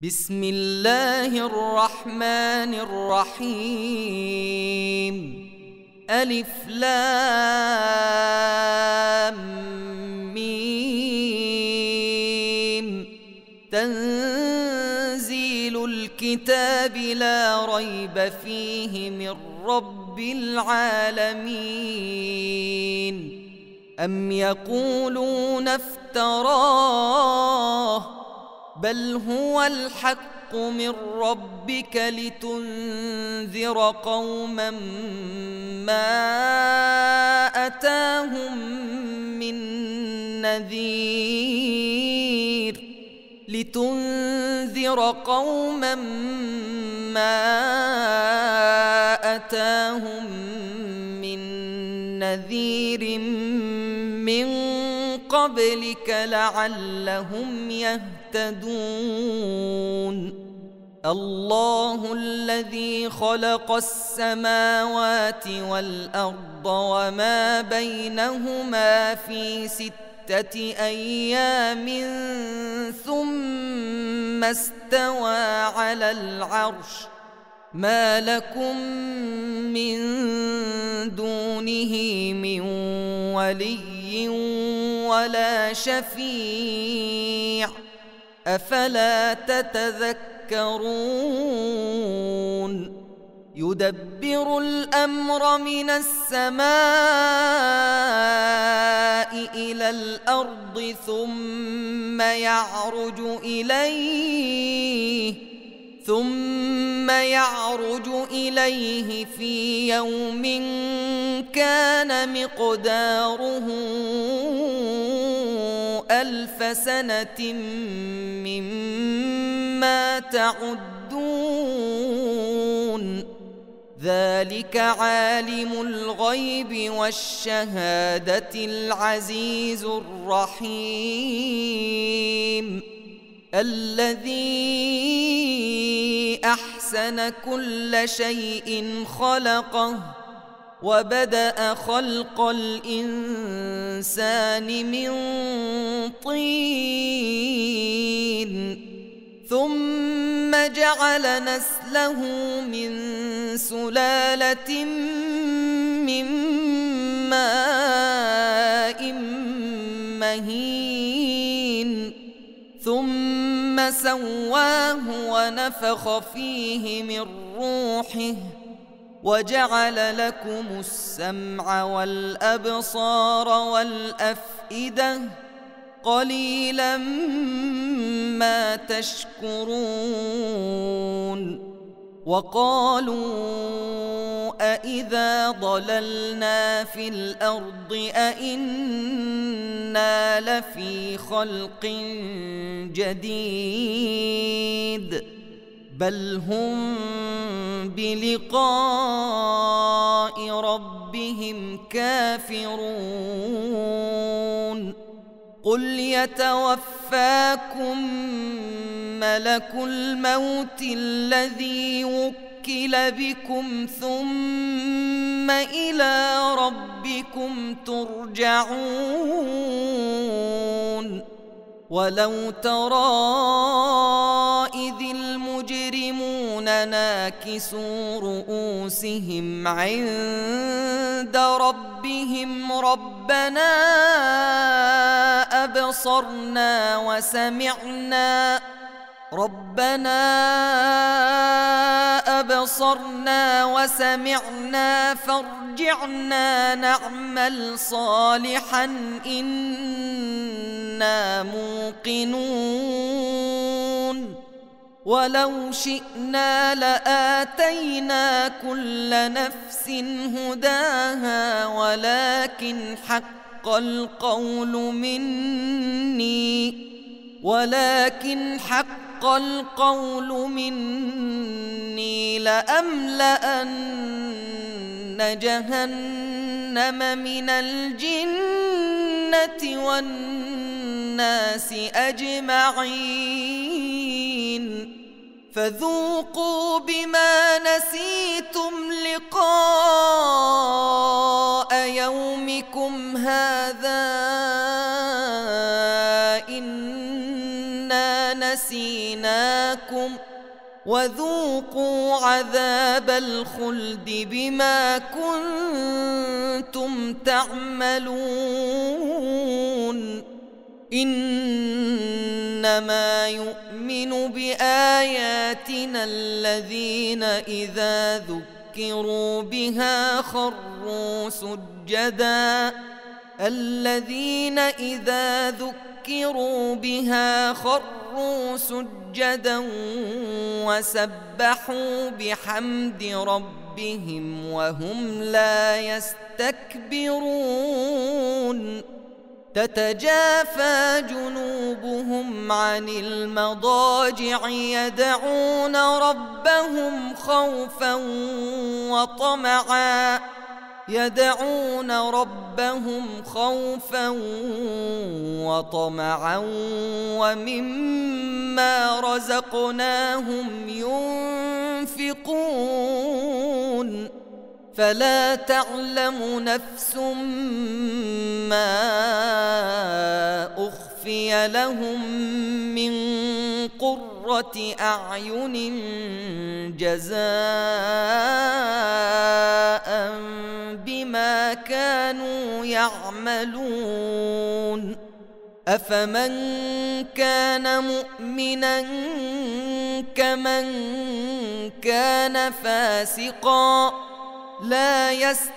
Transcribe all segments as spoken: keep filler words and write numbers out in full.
بسم الله الرحمن الرحيم. ألف لام ميم. تنزيل الكتاب لا ريب فيه من رب العالمين. أم يقولون افتراه بل هو الحق من ربك لتنذر قوما ما أتاهم من نذير لتنذر قوما ما أتاهم من نذير من قبلك لعلهم يهتدون. الله الذي خلق السماوات والأرض وما بينهما في ستة أيام ثم استوى على العرش. ما لكم من دونه من ولي ولا شفيع أفلا تتذكرون. يدبر الأمر من السماء إلى الأرض ثم يعرج إليه ثم يعرج إليه في يوم كان مقداره ألف سنة مما تعدون. ذلك عالم الغيب والشهادة العزيز الرحيم الذي أحسن كل شيء خلقه وبدأ خلق الإنسان من طين ثم جعل نسله من سلالة من ماء مهين ثم سواه ونفخ فيه من روحه وجعل لكم السمع والأبصار والأفئدة قليلا ما تشكرون. وقالوا أإذا ضللنا في الأرض أإنا لفي خلق جديد بل هم بلقاء ربهم كافرون. قل يتوفاكم ملك الموت الذي وكل بكم ثم إلى ربكم ترجعون. ولو ترى إذ المجرمون ناكسوا رؤوسهم عند ربهم ربنا أبصرنا وسمعنا ربنا أبصرنا وسمعنا فارجعنا نعمل صالحا إنا موقنون. ولو شئنا لآتينا كل نفس هداها ولكن حق القول مني ولكن حق القول مني لأملأن جهنم من الجنة والناس أجمعين. فذوقوا بما نسيتم لقاء يومكم هذا إنا نسيناكم جزاكم وذوقوا عذاب الخلد بما كنتم تعملون إنما يؤمن بآياتنا الذين إذا ذكروا بها خروا سجدا الذين إذا ذكروا بها خروا سجدا وسبحوا بحمد ربهم وهم لا يستكبرون تتجافى جنوبهم عن المضاجع يدعون ربهم خوفا وطمعا يدعون ربهم خوفا وطمعا ومما رزقناهم ينفقون فلا تعلم نفس ما أخفي لهم من قرة أعين جزاء بما كانوا يعملون أفمن كان مؤمنا كمن كان فاسقا لا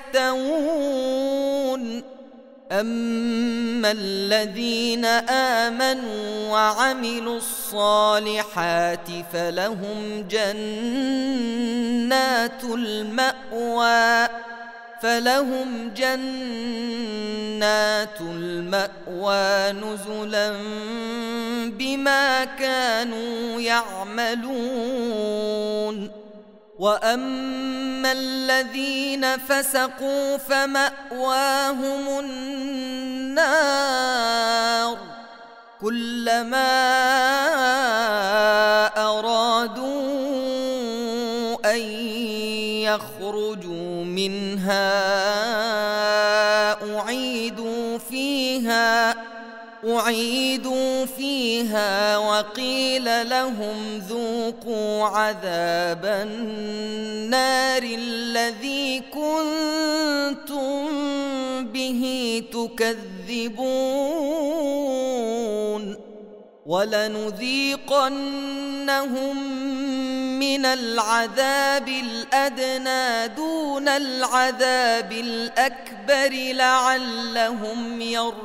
يستوون أما الذين آمنوا وعملوا الصالحات فلهم جنات المأوى فلهم جنات المأوى نزلا بما كانوا يعملون وأما الذين فسقوا فمأواهم النار كلما أرادوا أن يخرجوا منها أعيدوا فيها أعيدوا فيها وقيل لهم ذوقوا عذاب النار الذي كنتم به تكذبون ولنذيقنهم من العذاب الأدنى دون العذاب الأكبر لعلهم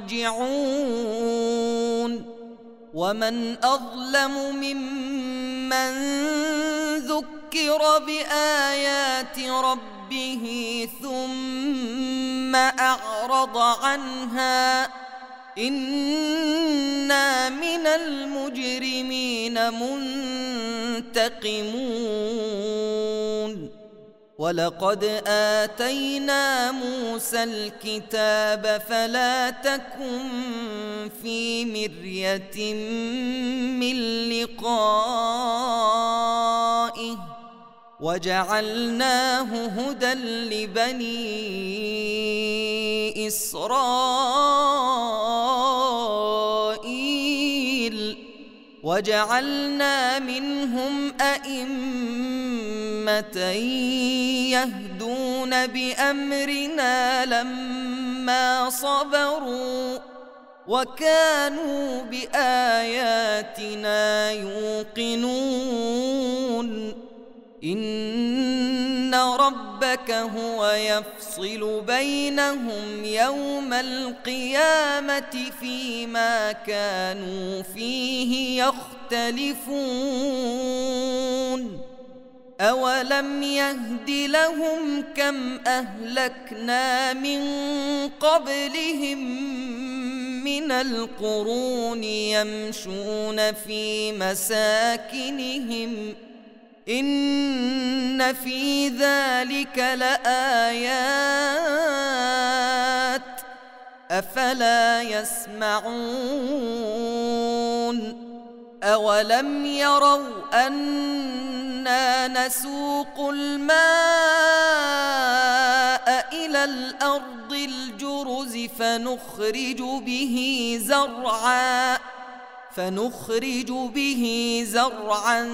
يرجعون ومن أظلم ممن ذكر بآيات ربه ثم أعرض عنها إنا من المجرمين منتقمون ولقد آتينا موسى الكتاب فلا تكن في مرية من لقائه وجعلناه هدى لبني إسرائيل وجعلنا منهم أئمة يهدون بأمرنا لما صبروا وكانوا بآياتنا يوقنون إن ربك هو يفصل بينهم يوم القيامة فيما كانوا فيه يختلفون أولم يهد لهم كم أهلكنا من قبلهم من القرون يمشون في مساكنهم إن في ذلك لآيات أفلا يسمعون أولم يروا أنا نسوق الماء إلى الأرض الجرز فنخرج به زرعا فنخرج به زرعا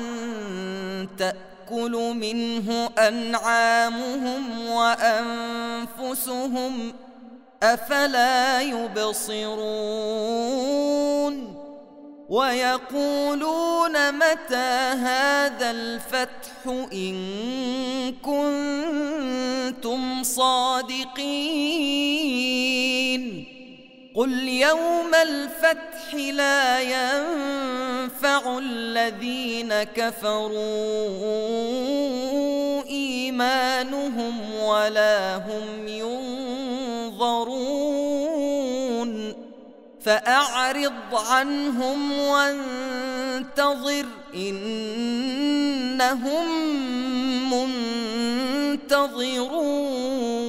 تأكل منه أنعامهم وأنفسهم أفلا يبصرون ويقولون متى هذا الفتح إن كنتم صادقين قل يوم الفتح لا ينفع الذين كفروا إيمانهم ولا هم ينظرون فأعرض عنهم وانتظر إنهم منتظرون